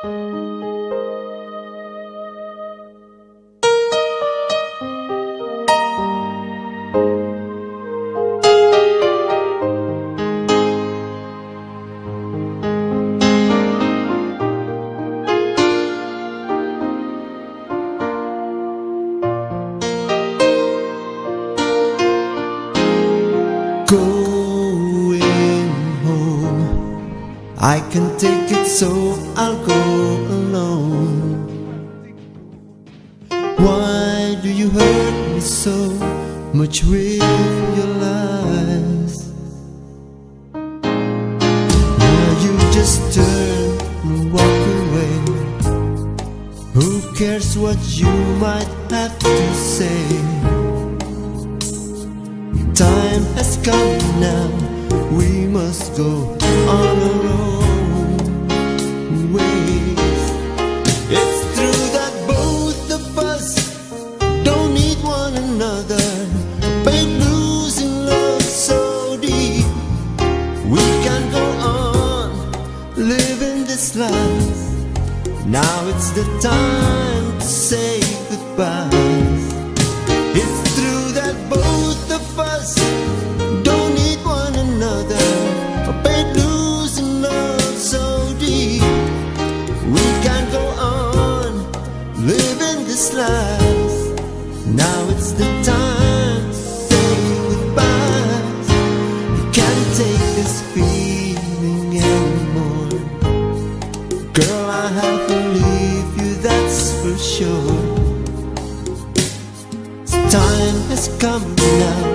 Going home, I can take it, so I'll go alone. Why do you hurt me so much with your lies? Now you just turn and walk away. Who cares what you might have to say? Time has come now, we must go on our own ways. It's true that both of us don't need one another, but losing love so deep. We can go on living this life. Now it's the time to say goodbye. It's true that both of us don't need one another, but losing love so deep. We can't go on living this life. Now it's the time to say goodbye. You can't take this feeling anymore. Girl, I have to leave you, that's for sure. Time has come now,